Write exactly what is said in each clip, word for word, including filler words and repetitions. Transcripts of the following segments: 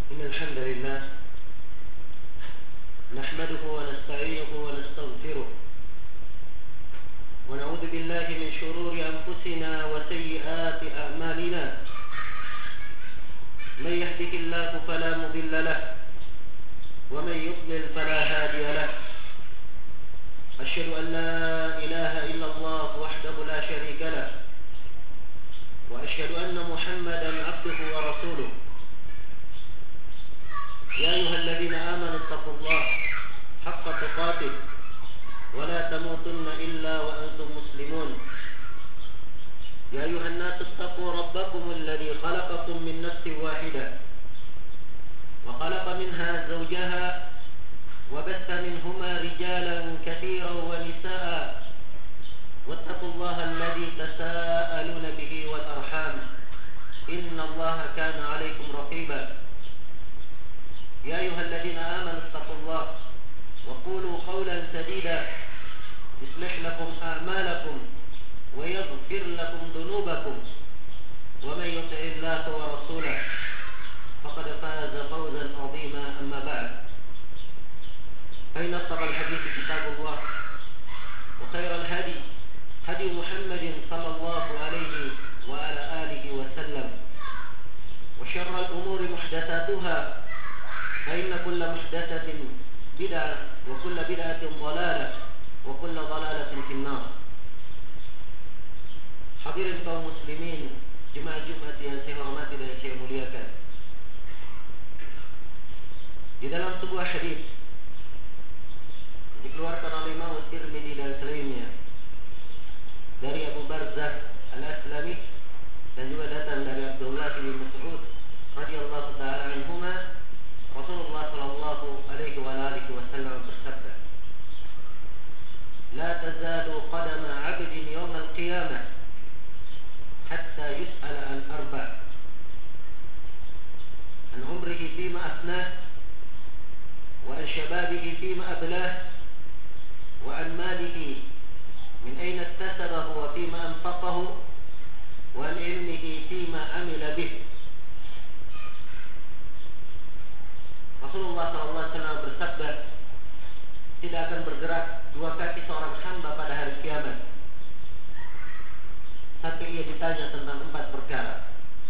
إن الحمد لله نحمده ونستعينه ونستغفره ونعوذ بالله من شرور أنفسنا وسيئات أعمالنا من يهده الله فلا مضل له ومن يضلل فلا هادي له أشهد أن لا إله إلا الله وحده لا شريك له وأشهد أن محمدا عبده ورسوله يا أيها الذين آمنوا اتقوا الله حق تقاته ولا تموتن إلا وأنتم مسلمون يا أيها الناس اتقوا ربكم الذي خلقكم من نفس واحدة وخلق منها زوجها وبث منهما رجالا كثيرا ونساء واتقوا الله الذي تساءلون به والأرحام إن الله كان عليكم رقيبا يا أيها الذين آمنوا اتقوا الله وقولوا قولا سديدا يصلح لكم أعمالكم ويغفر لكم ذنوبكم ومن يطع الله ورسوله فقد فاز فوزا عظيما. أما بعد فإن أصدق الحديث كتاب الله وخير الهدي هدي محمد صلى الله عليه وعلى آله وسلم وشر الأمور محدثاتها فإن كل محدثة بدعة وكل بدعة ضلالة وكل ضلالة في النار. Hadirin kaum muslimin, jemaah Jumat yang saya hormati dan saya muliakan. Di dalam sebuah hadis dikeluarkan oleh Imam Tirmidzi dan selainnya dari Abu Barzah Al-Aslami dan juga datang dari Abdullah bin Mas'ud radhiyallahu taala anhuma, Rasulullah sallallahu alaihi wa alihi wasallam bersabda, "La tazalu qadama 'abdin yawm al-qiyamah hatta yus'ala an arba' an umrihi fima afnah wa an shababihi fima ablah wa an malihi min ayna iktasabahu wa fima anfaqahu wa an ilmihi fima amila bih." Rasulullah sallallahu alaihi wasallam bersabda, tidak akan bergerak dua kaki seorang hamba pada hari kiamat sampai ia ditanya tentang empat perkara.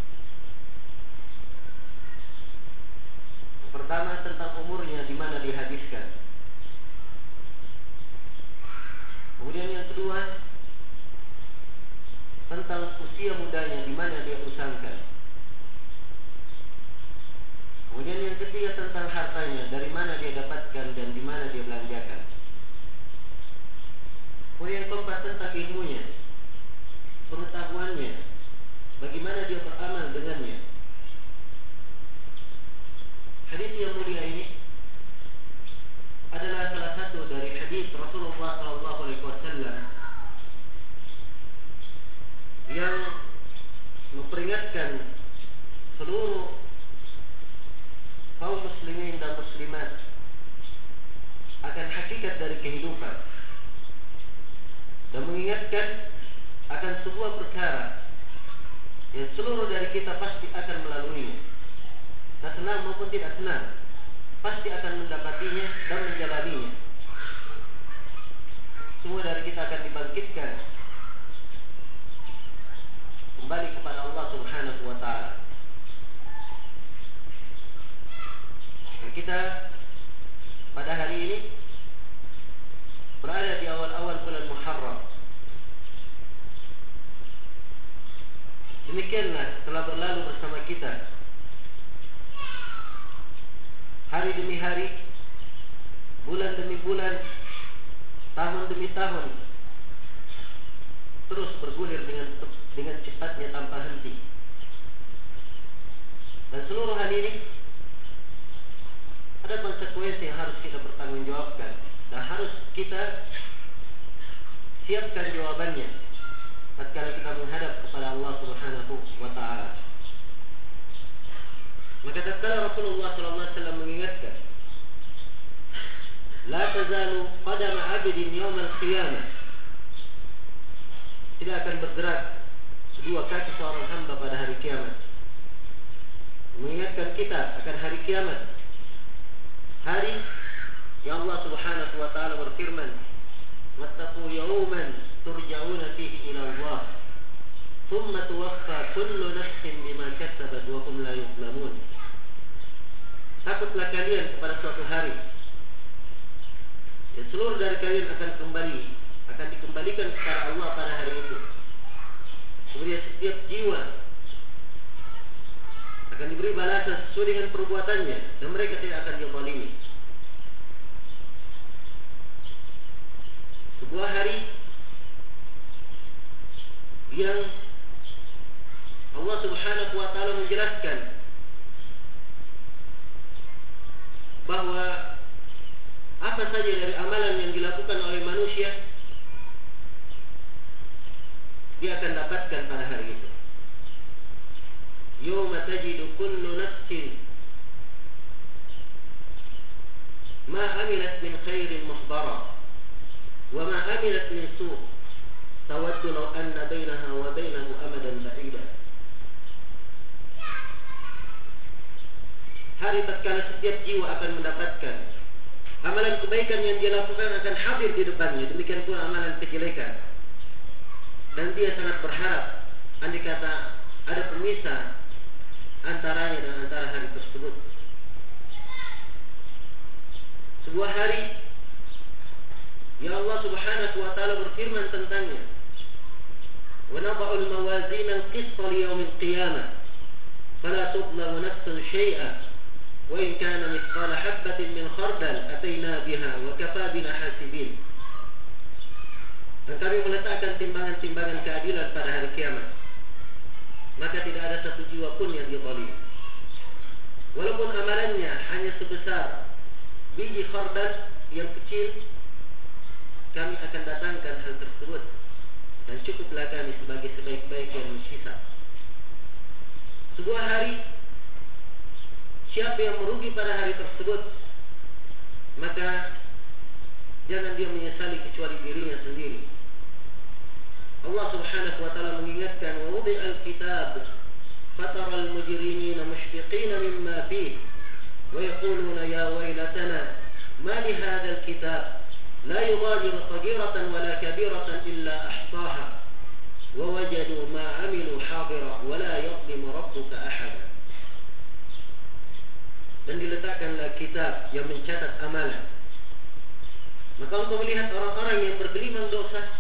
Yang pertama tentang umurnya, di mana dihabiskan. Kemudian yang kedua tentang usia mudanya, di mana dia usangkan. Kemudian yang ketiga tentang hartanya, dari mana dia dapatkan dan di mana dia belanjakan. Kemudian yang keempat tentang ilmunya, pengetahuannya, bagaimana dia beramal dengannya. Hadis yang mulia ini adalah salah satu dari hadis Rasulullah sallallahu alaihi wasallam yang memperingatkan seluruh kaum muslimin dan muslimat akan hakikat dari kehidupan dan mengingatkan akan sebuah perkara yang seluruh dari kita pasti akan melaluinya, tak senang maupun tidak senang, pasti akan mendapatinya dan menjalaninya. Semua dari kita akan dibangkitkan kembali kepada Allah Subhanahu wa ta'ala. Kita pada hari ini berada di awal-awal bulan Muharram. Demikianlah telah berlalu bersama kita hari demi hari, bulan demi bulan, tahun demi tahun, terus bergulir dengan dengan cepatnya tanpa henti. Dan seluruh hal ini ada konsekuensi yang harus kita bertanggungjawabkan dan harus kita siapkan jawabannya tatkala kita menghadap kepada Allah Subhanahu wa ta'ala. Maka tatkala Rasulullah sallallahu alaihi wasallam mengingatkan, la tazalu qadama 'abdin yawm al-qiyamah, tidak akan bergerak kedua kaki seorang hamba pada hari kiamat. mengingatkan kita akan hari kiamat. Hari yang Allah Subhanahu wa taala berfirman, "Wattaqu yawman turja'una fihi ila Allah, thumma tuwaffa kullu nafsin bima kasabat wa hum la yuzlamun." Takutlah kalian kepada suatu hari yang seluruh dari kalian akan kembali, akan dikembalikan kepada Allah pada hari itu. Kemudian setiap jiwa akan diberi balasan sesuai dengan perbuatannya dan mereka tidak akan dizalimi. Sebuah hari yang Allah Subhanahu wa taala menjelaskan bahwa apa saja dari amalan yang dilakukan oleh manusia dia akan dapatkan pada hari itu. Yawma tajidu kullu nafsin ma amilat min khairin muhdara wa ma amilat min su' tawaddu law anna bainaha wa bainahu amadan ba'ida. Hari tatkala setiap jiwa akan mendapatkan amalan kebaikan yang dia lakukan akan hadir di depannya, demikian pula amalan kejelekan. Dan dia sangat berharap andai kata ada pemisah antaranya dan antara hari tersebut. Sebuah hari yang Allah Subhanahu wa taala berfirman tentangnya, "Wa nada'u al-mawazin al-qist li yawm al-qiyamah fala tudlamu nafsun shay'an wa in kana mithqala habatin min khardal atayna biha wa kafa bina hasibin." Dan kami meletakkan timbangan-timbangan keadilan pada hari kiamat, maka tidak ada satu jiwa pun yang dizalimi. Walaupun amalannya hanya sebesar biji khardal yang kecil, kami akan datangkan hal tersebut dan cukuplah kami sebagai sebaik-baik yang menghisab. Sebuah hari, siapa yang merugi pada hari tersebut, maka jangan dia menyesali kecuali dirinya sendiri. Allah Subhanahu wa taala mengingatkan, "Wa wudi'al kitab fataral mujrimina mushfiqina mimma fihi wa yaquluna ya waylatana ma li hadzal kitab la yughadiru saghiratan wala kabiratan illa ahsaha wa wajadu ma 'amilu hadira wa la yadhlimu rabbuka ahada." Dan diletakkanlah kitab yang mencatat amalan. Maka engkau melihat orang-orang yang bergelimang dosa,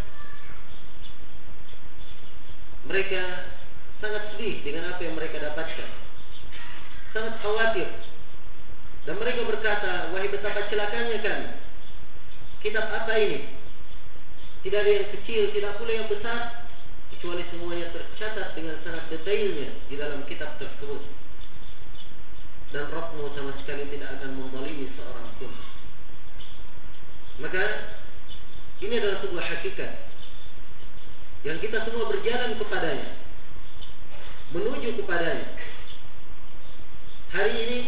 mereka sangat sedih dengan apa yang mereka dapatkan, sangat khawatir, dan mereka berkata, "Wahai betapa celakanya kami, kitab apa ini? Tidak ada yang kecil, tidak pula yang besar, kecuali semuanya tercatat dengan sangat detailnya di dalam kitab tersebut. Dan Rabbmu sama sekali tidak akan menzalimi seorang pun." Maka ini adalah sebuah hakikat yang kita semua berjalan kepadanya, menuju kepadanya. Hari ini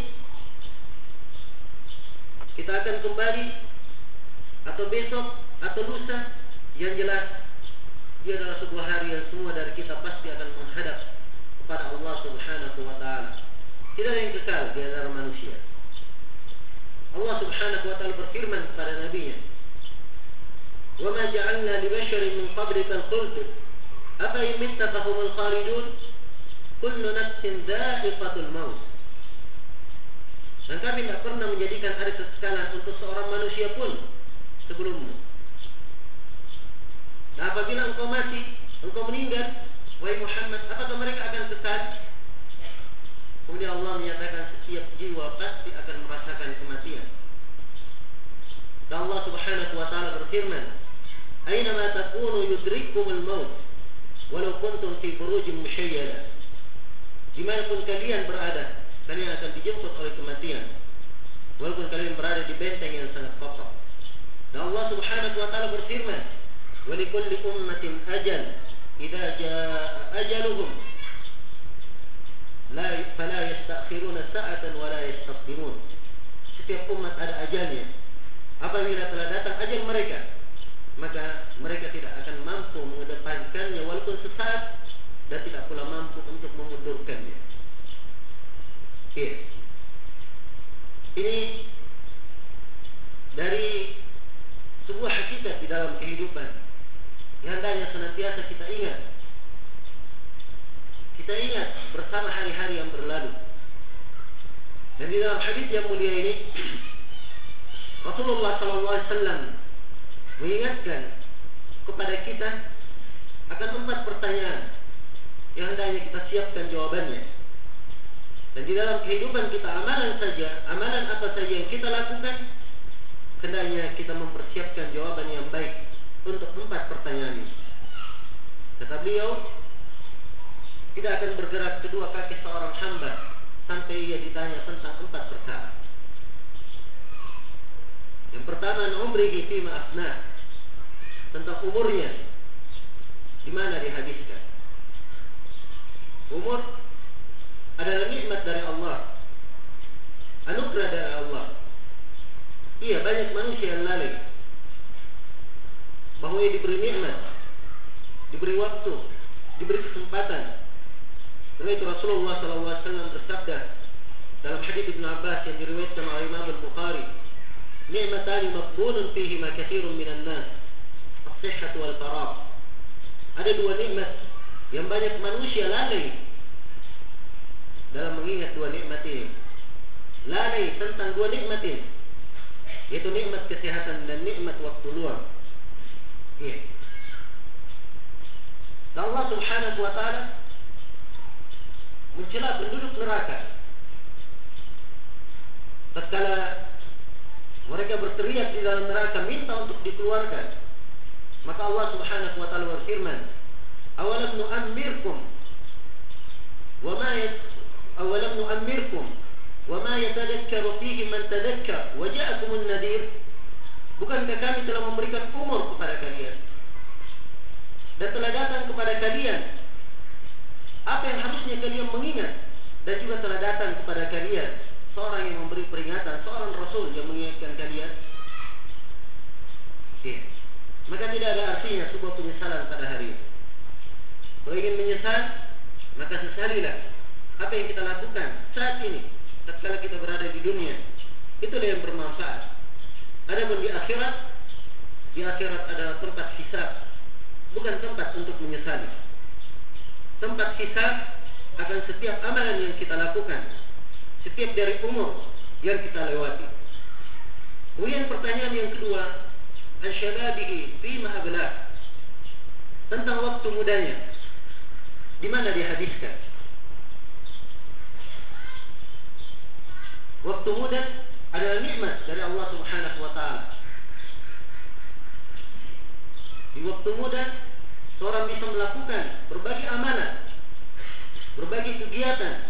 kita akan kembali, atau besok, atau lusa, yang jelas dia adalah sebuah hari yang semua dari kita pasti akan menghadap kepada Allah Subhanahu wa taala. Tidak ada yang kekal di antara manusia. Allah Subhanahu wa taala berfirman kepada nabinya, "Wa ma ja'alna li basharin min qablika al-khuld afa in mitta fa humul khalidun kullu nafsin dha'iqatul maut." Dan kami tidak pernah menjadikan hari sekalan untuk seorang manusia pun sebelummu. Nah, apabila engkau mati, engkau meninggal, wahai Muhammad, apakah mereka akan kekal? Kemudian Allah menyatakan setiap jiwa pasti akan merasakan kematian. Dan Allah Subhanahu wa taala berfirman, "Aynama takunu yudrikkumul maut walau kuntum fi burujin musyayyada." Dimanapun kalian berada, kalian akan dijemput oleh kematian, walaupun kalian berada di benteng yang sangat kokoh. Dan Allah Subhanahu wa taala berfirman, "Wa likulli ummatin ajal, idza jaa ajaluhum la fala yastakhiruna sa'atan wa la yastaqdimun." Setiap umat ada ajalnya. Apabila telah datang ajal mereka, maka mereka tidak akan mampu mengedepankannya walaupun sesaat, dan tidak pula mampu untuk memundurkannya. Iya. Ini dari sebuah hakikat di dalam kehidupan yang hendaknya senantiasa kita ingat. Kita ingat bersama hari-hari yang berlalu. Dan di dalam hadis yang mulia ini Rasulullah sallallahu alaihi wasallam mengingatkan kepada kita akan empat pertanyaan yang hendaknya kita siapkan jawabannya. Dan di dalam kehidupan kita, amalan saja, amalan apa saja yang kita lakukan, hendaknya kita mempersiapkan jawaban yang baik untuk empat pertanyaan ini. Kata beliau, tidak akan bergerak kedua kaki seorang hamba sampai ia ditanya tentang empat perkara. Yang pertama, umrihi fima afnah, tentang umurnya, di mana dihabiskan. Umur adalah nikmat dari Allah, anugerah dari Allah. Iya, banyak manusia yang lalai bahwa ia diberi nikmat, diberi waktu, diberi kesempatan. Karena itu Rasulullah sallallahu alaihi wasallam bersabda dalam hadis Ibnu Abbas yang diriwayatkan oleh Imam Al-Bukhari, "Ni'matani maqbulun fihima katsirun minan nas, as-sihhah wal faragh." Ada dua nikmat yang banyak manusia lalai dalam mengingat dua nikmat ini. Lalai tentang dua nikmat ini, yaitu nikmat kesehatan dan nikmat waktu luang. Iya. Dan Allah Subhanahu wa taala mencela penduduk neraka tatkala mereka berteriak di dalam neraka minta untuk dikeluarkan. Maka Allah Subhanahu wa taala berfirman, "Awalam nu'ammirkum wa ma awalam nu'ammirkum wa ma yatadakkaru fihi man tadakkar wa ja'akumun nadhir." Bukankah kami telah memberikan umur kepada kalian dan telah datang kepada kalian apa yang harusnya kalian mengingat, dan juga telah datang kepada kalian seorang yang memberi peringatan, seorang Rasul yang mengingatkan kalian. Ya. Maka tidak ada artinya sebuah penyesalan pada hari ini. Kalau ingin menyesal, maka sesalilah apa yang kita lakukan saat ini tatkala kita berada di dunia. Itulah yang bermanfaat. Adapun di akhirat, di akhirat adalah tempat hisab, bukan tempat untuk menyesali. Tempat hisab akan setiap amalan yang kita lakukan, setiap dari umur yang kita lewati. Kemudian pertanyaan yang kedua, an-syababihi fima ablah, tentang waktu mudanya, di mana dihabiskan. Waktu muda adalah nikmat dari Allah Subhanahu wa taala. Di waktu muda seorang bisa melakukan berbagai amalan, berbagai kegiatan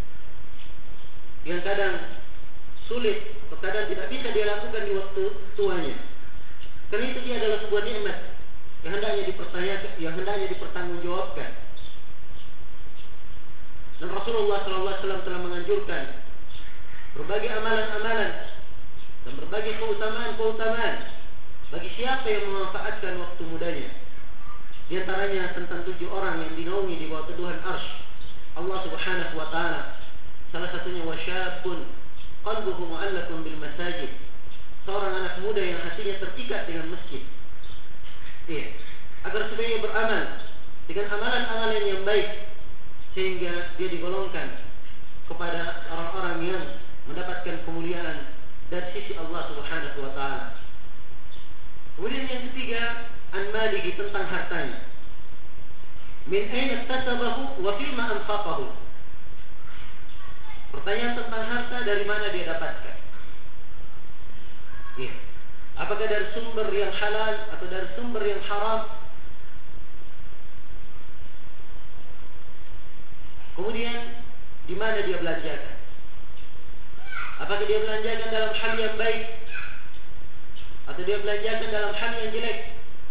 yang kadang sulit atau kadang tidak bisa dia lakukan di waktu tuanya. Karena itu dia adalah sebuah nikmat yang hendaknya dipertanyakan, yang hendaknya dipertanggungjawabkan. Dan Rasulullah shallallahu alaihi wasallam telah menganjurkan berbagai amalan-amalan dan berbagai keutamaan-keutamaan bagi siapa yang memanfaatkan waktu mudanya. Di antaranya tentang tujuh orang yang dinaungi di bawah teduhan arsy Allah Subhanahu wa taala. Salah satunya wasyabun qalbuhu mu'allaqun bil masajid, seorang anak muda yang hatinya terikat dengan masjid. Iya, agar supaya ia beramal dengan amalan-amalan yang baik sehingga dia digolongkan kepada orang-orang yang mendapatkan kemuliaan dari sisi Allah Subhanahu wa taala. Kemudian yang ketiga, an-malihi, tentang hartanya. Min aina iktasabahu wa fima anfaqahu. Pertanyaan tentang harta, dari mana dia dapatkan? Ya. Apakah dari sumber yang halal atau dari sumber yang haram? Kemudian di mana dia belanjakan? Apakah dia belanjakan dalam hal yang baik atau dia belanjakan dalam hal yang jelek?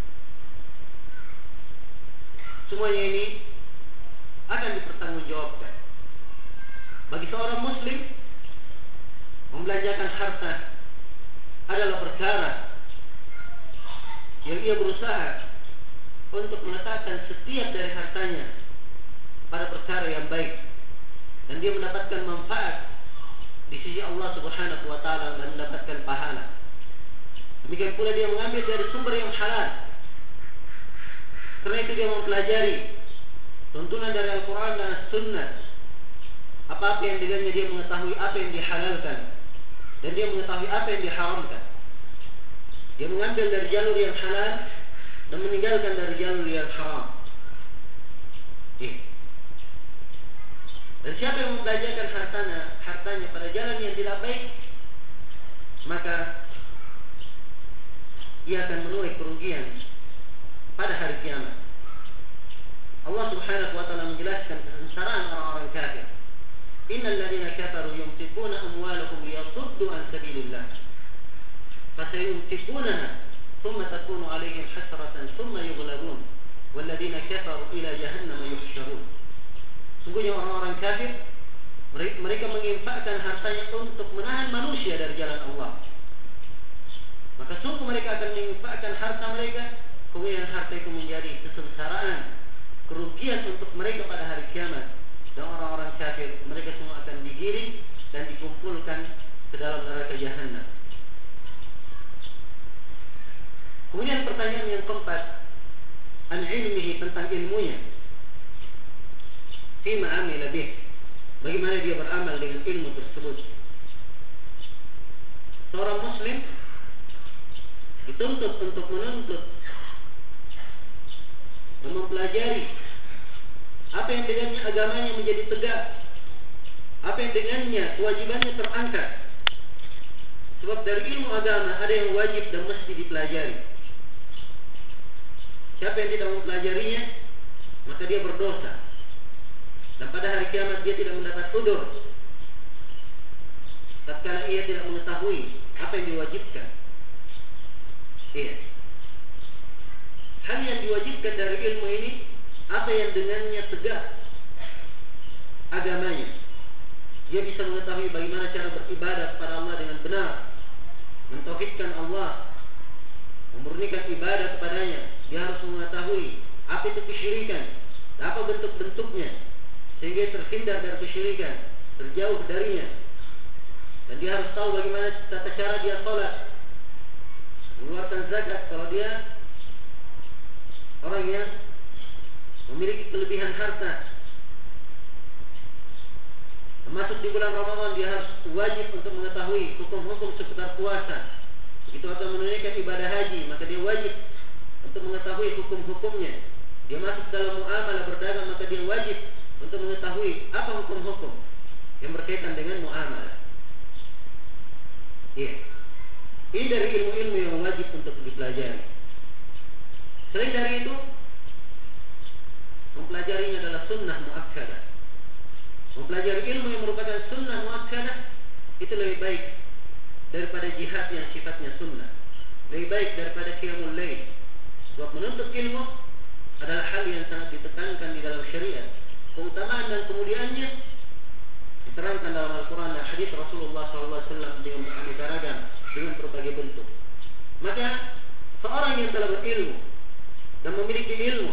Semuanya ini akan dipertanggungjawabkan. Bagi seorang muslim, membelanjakan harta adalah perkara yang ia berusaha untuk meletakkan setiap dari hartanya pada perkara yang baik, dan dia mendapatkan manfaat di sisi Allah Subhanahu wa taala dan mendapatkan pahala. Demikian pula dia mengambil dari sumber yang halal. Karena itu dia mempelajari tuntunan dari Al-Quran dan As-Sunnah. Apa-apa yang dengannya dia mengetahui apa yang dihalalkan dan dia mengetahui apa yang diharamkan. Dia mengambil dari jalur yang halal dan meninggalkan dari jalur yang haram. Eh. Dan siapa yang membelanjakan hartanya, hartanya pada jalan yang tidak baik, maka ia akan menuai kerugian pada hari kiamat. Allah Subhanahu wa taala menjelaskan kesengsaraan orang-orang kafir. Innal ladzina kafaru yunfiquna amwalahum liyasuddu an sabilillah. Fasayunfiqunaha thumma takunu 'alaihim hasratan thumma yughlabun. Wal ladzina kafaru ila jahannam yuhsyarun. Sungguhnya orang-orang kafir mereka menginfakkan hartanya untuk menahan manusia dari jalan Allah. Maka sungguh mereka akan menginfakkan harta mereka, kemudian harta itu menjadi kesengsaraan, kerugian untuk mereka pada hari kiamat. Dan orang-orang kafir mereka semua akan digiring dan dikumpulkan ke dalam neraka jahanam. Kemudian pertanyaan yang keempat, an ilmihi, tentang ilmunya. Fima amila bih, bagaimana dia beramal dengan ilmu tersebut. Seorang muslim dituntut untuk menuntut dan mempelajari apa yang dengannya agamanya menjadi tegak, apa yang dengannya kewajibannya terangkat. Sebab dari ilmu agama ada yang wajib dan mesti dipelajari. Siapa yang tidak mempelajarinya, maka dia berdosa. Dan pada hari kiamat dia tidak mendapat udzur tatkala ia tidak mengetahui apa yang diwajibkan. Iya. Hal yang diwajibkan dari ilmu ini, apa yang dengannya tegak agamanya. Dia bisa mengetahui bagaimana cara beribadah kepada Allah dengan benar, mentauhidkan Allah, memurnikan ibadah kepadanya. Dia harus mengetahui apa itu kesyirikan, apa bentuk-bentuknya, sehingga terhindar dari kesyirikan, terjauh darinya. Dan dia harus tahu bagaimana tata cara dia sholat, mengeluarkan zakat kalau dia orang yang memiliki kelebihan harta. Termasuk di bulan Ramadan dia harus wajib untuk mengetahui hukum-hukum seputar puasa. Begitu akan menunaikan ibadah haji, maka dia wajib untuk mengetahui hukum-hukumnya. Dia masuk dalam muamalah berdagang, maka dia wajib untuk mengetahui apa hukum-hukum yang berkaitan dengan muamalah. Iya. Ini dari ilmu-ilmu yang wajib untuk dipelajari. Selain dari itu, mempelajarinya adalah sunnah muakkadah. Mempelajari ilmu yang merupakan sunnah muakkadah itu lebih baik daripada jihad yang sifatnya sunnah. Lebih baik daripada qiyamul lail. Sebab menuntut ilmu adalah hal yang sangat ditekankan di dalam syariat. Keutamaan dan kemuliaannya diterangkan dalam Al-Quran dan hadis Rasulullah shallallahu alaihi wasallam dengan beraneka ragam, dengan berbagai bentuk. Maka seorang yang telah berilmu dan memiliki ilmu,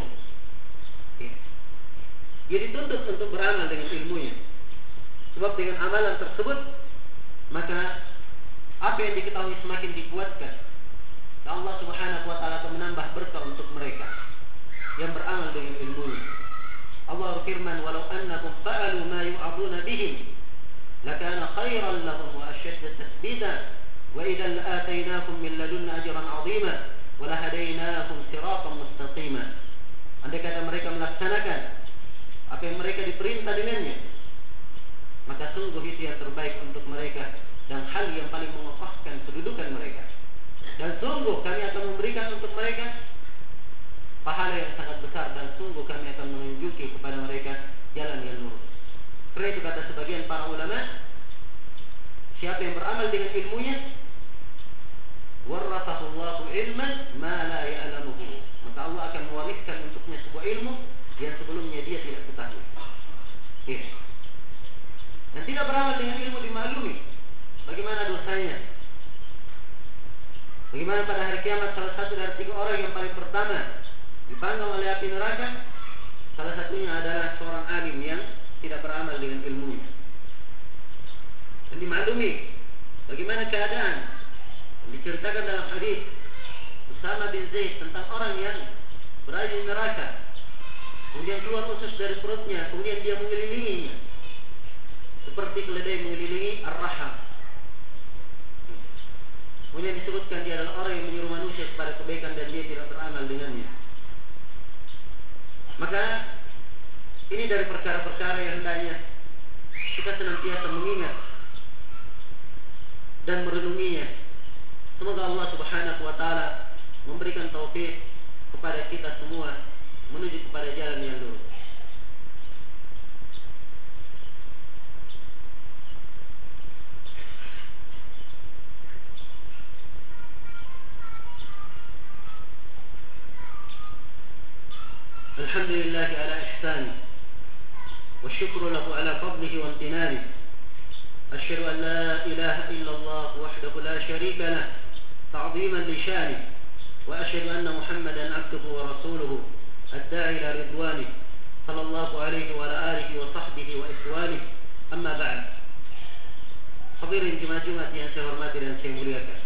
dia dituntut untuk beramal dengan ilmunya. Sebab dengan amalan tersebut, maka apa yang diketahui semakin dikuatkan. Dan Allah Subhanahu wa taala akan menambah berkah untuk mereka yang beramal dengan ilmunya. Allah berfirman, "Walau annakum fa'alu ma yu'aduna bihi, lakana khairan lahum wa ashadda tathbita, wa idza la'atainakum min ladunna ajran 'azima, wa lahadainakum siratan mustaqima." Andai kata mereka melaksanakan apa yang mereka diperintah dengannya, maka sungguh itu yang terbaik untuk mereka dan hal yang paling mengokohkan kedudukan mereka. Dan sungguh kami akan memberikan untuk mereka pahala yang sangat besar, dan sungguh kami akan menunjuki kepada mereka jalan yang lurus. Karena itu kata sebagian para ulama, siapa yang beramal dengan ilmunya, warrathahullahu ilman ma la ya'lamuhu, maka Allah akan mewariskan untuknya sebuah ilmu yang sebelumnya dia tidak ketahui. Ya. Dan tidak beramal dengan ilmu dimaklumi bagaimana dosanya. Bagaimana pada hari kiamat salah satu dari tiga orang yang paling pertama dipanggang oleh api neraka, salah satunya adalah seorang alim yang tidak beramal dengan ilmunya. dan dimaklumi bagaimana keadaan yang diceritakan dalam hadis Usama bin Zaid tentang orang yang berada di neraka, kemudian keluar usus dari perutnya, kemudian dia mengelilinginya seperti keledai mengelilingi ar-raham. Kemudian disebutkan dia adalah orang yang menyuruh manusia kepada kebaikan dan dia tidak beramal dengannya. Maka ini dari perkara-perkara yang hendaknya kita senantiasa mengingat dan merenunginya. Semoga Allah Subhanahu wa taala memberikan taufik kepada kita semua menuju kepada jalan yang lurus. Alhamdulillah ala ihsani wa syukru lahu ala fadlihi wa amtinani. Asyhadu an la ilaha illallah wahdahu la syarika lah ta'ziman li syani wa asyhadu anna Muhammadan abduhu wa rasuluhu ad-da'i ila ridwani sallallahu alaihi wa ala alihi wa sahbihi wa ikhwani. Amma ba'd. Hadirin jemaah Jumat yang saya hormati dan saya muliakan,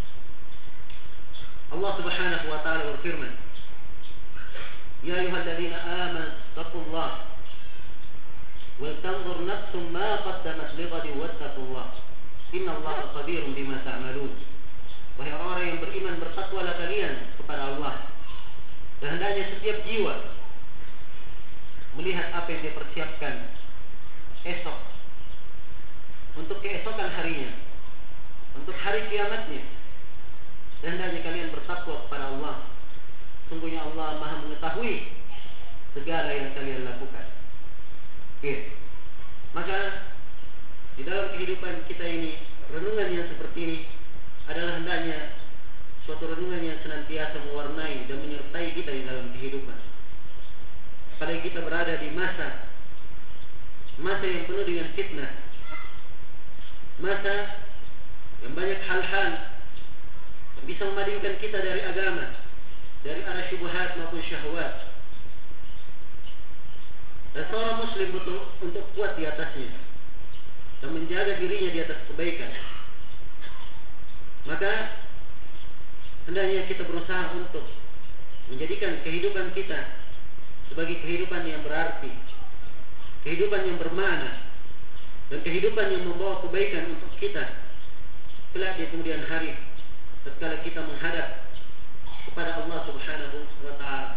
Allah Subhanahu wa taala berfirman, Ya ayyuhalladzina amanu taqullaha wal tanzur nafsum ma qaddamat lighadin wattaqullah innallaha khabirun bima ta'malun. Wahai orang-orang yang beriman, bertakwalah kalian kepada Allah, dan hendaknya setiap jiwa melihat apa yang dia persiapkan esok untuk keesokan harinya, untuk hari kiamatnya. Dan hendaknya kalian bertakwa kepada Allah. Sungguhnya Allah Maha mengetahui segala yang kalian lakukan. Ya. Maka di dalam kehidupan kita ini, renungan yang seperti ini adalah hendaknya suatu renungan yang senantiasa mewarnai dan menyertai kita di dalam kehidupan. Apalagi kita berada di masa masa yang penuh dengan fitnah, masa yang banyak hal-hal yang bisa memalingkan kita dari agama, dari arah syubhat maupun syahwat. Dan seorang muslim butuh untuk kuat di atasnya dan menjaga dirinya di atas kebaikan. Maka hendaknya kita berusaha untuk menjadikan kehidupan kita sebagai kehidupan yang berarti, kehidupan yang bermakna, dan kehidupan yang membawa kebaikan untuk kita kelak di kemudian hari tatkala kita menghadap kepada Allah Subhanahu wa taala.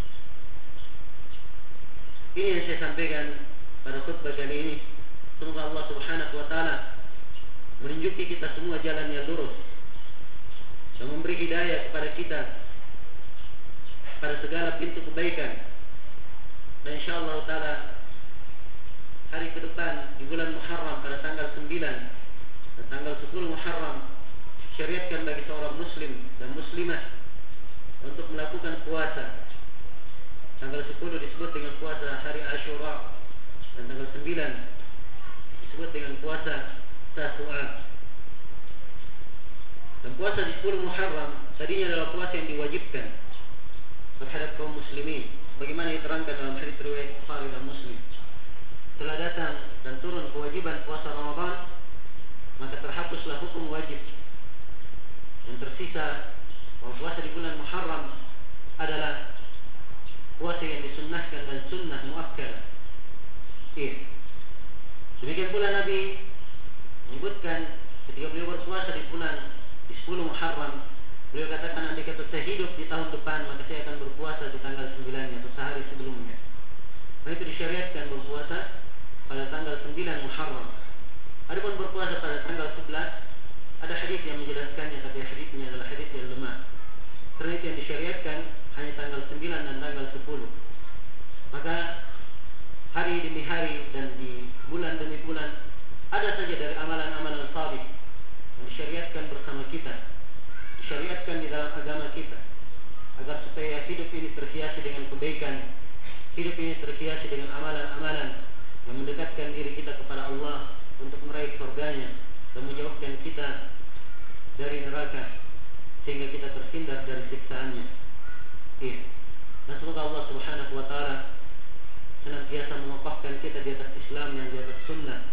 Ini yang saya sampaikan pada khutbah kali ini. Semoga Allah Subhanahu wa taala menunjuki kita semua jalan yang lurus dan memberi hidayah kepada kita pada segala pintu kebaikan. Dan insyaallah taala hari ke depan di bulan Muharram pada tanggal sembilan dan tanggal sepuluh Muharram syariatkan bagi seorang muslim dan muslimah untuk melakukan puasa. Tanggal sepuluh disebut dengan puasa hari Asyura, dan tanggal sembilan disebut dengan puasa Tasu'a. Dan puasa di sepuluh Muharram tadinya adalah puasa yang diwajibkan terhadap kaum muslimin, bagaimana diterangkan dalam hadits riwayat Bukhari dan Muslim. Setelah datang dan turun kewajiban puasa Ramadan, maka terhapuslah hukum wajib. Yang tersisa bahwa puasa di bulan Muharram adalah puasa yang disunnahkan dan sunnah muakkadah. Iya. Demikian pula Nabi menyebutkan ketika beliau berpuasa di bulan di sepuluh Muharram, beliau katakan, andai kata saya hidup di tahun depan, maka saya akan berpuasa di tanggal sembilan atau sehari sebelumnya. Nah, itu disyariatkan berpuasa pada tanggal sembilan Muharram. Adapun berpuasa pada tanggal sebelas, ada hadis yang menjelaskannya, tapi hadisnya adalah hadis yang lemah. Karena itu yang disyariatkan hanya tanggal sembilan dan tanggal sepuluh. Maka hari demi hari dan di bulan demi bulan ada saja dari amalan-amalan salih yang disyariatkan bersama kita, disyariatkan di dalam agama kita, agar supaya hidup ini terhiasi dengan kebaikan, hidup ini terhiasi dengan amalan-amalan yang mendekatkan diri kita kepada Allah untuk meraih surganya dan menjauhkan kita dari neraka sehingga kita terhindar dari siksaannya. Iya. Nah, semoga Allah Subhanahu wa taala senantiasa mengokohkan kita di atas Islam yang di atas sunnah,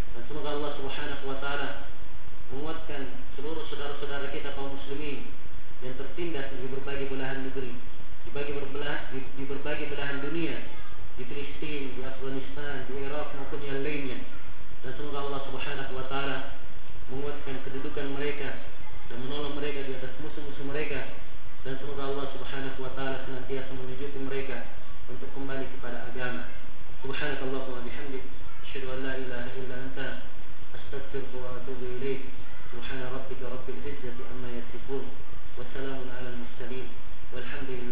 Dan semoga Allah Subhanahu wa taala menguatkan seluruh saudara-saudara kita kaum muslimin yang tertindas di berbagai belahan negeri, di berbagai berbelah, di, di berbagai belahan dunia, di Filistin, di Afghanistan, di Irak maupun yang lainnya. Dan semoga Allah Subhanahu wa taala menguatkan kedudukan mereka dan menolong mereka di atas musuh-musuh mereka. Dan semoga Allah Subhanahu wa taala senantiasa menunjukkan mereka untuk kembali kepada agama. Subhanakallahumma wa bihamdik, asyhadu an la ilaha illa anta, astaghfiruka wa atubu ilaik. Subhana rabbika rabbil izzati amma yasifun, wa salamun alal mursalin, walhamdulillah.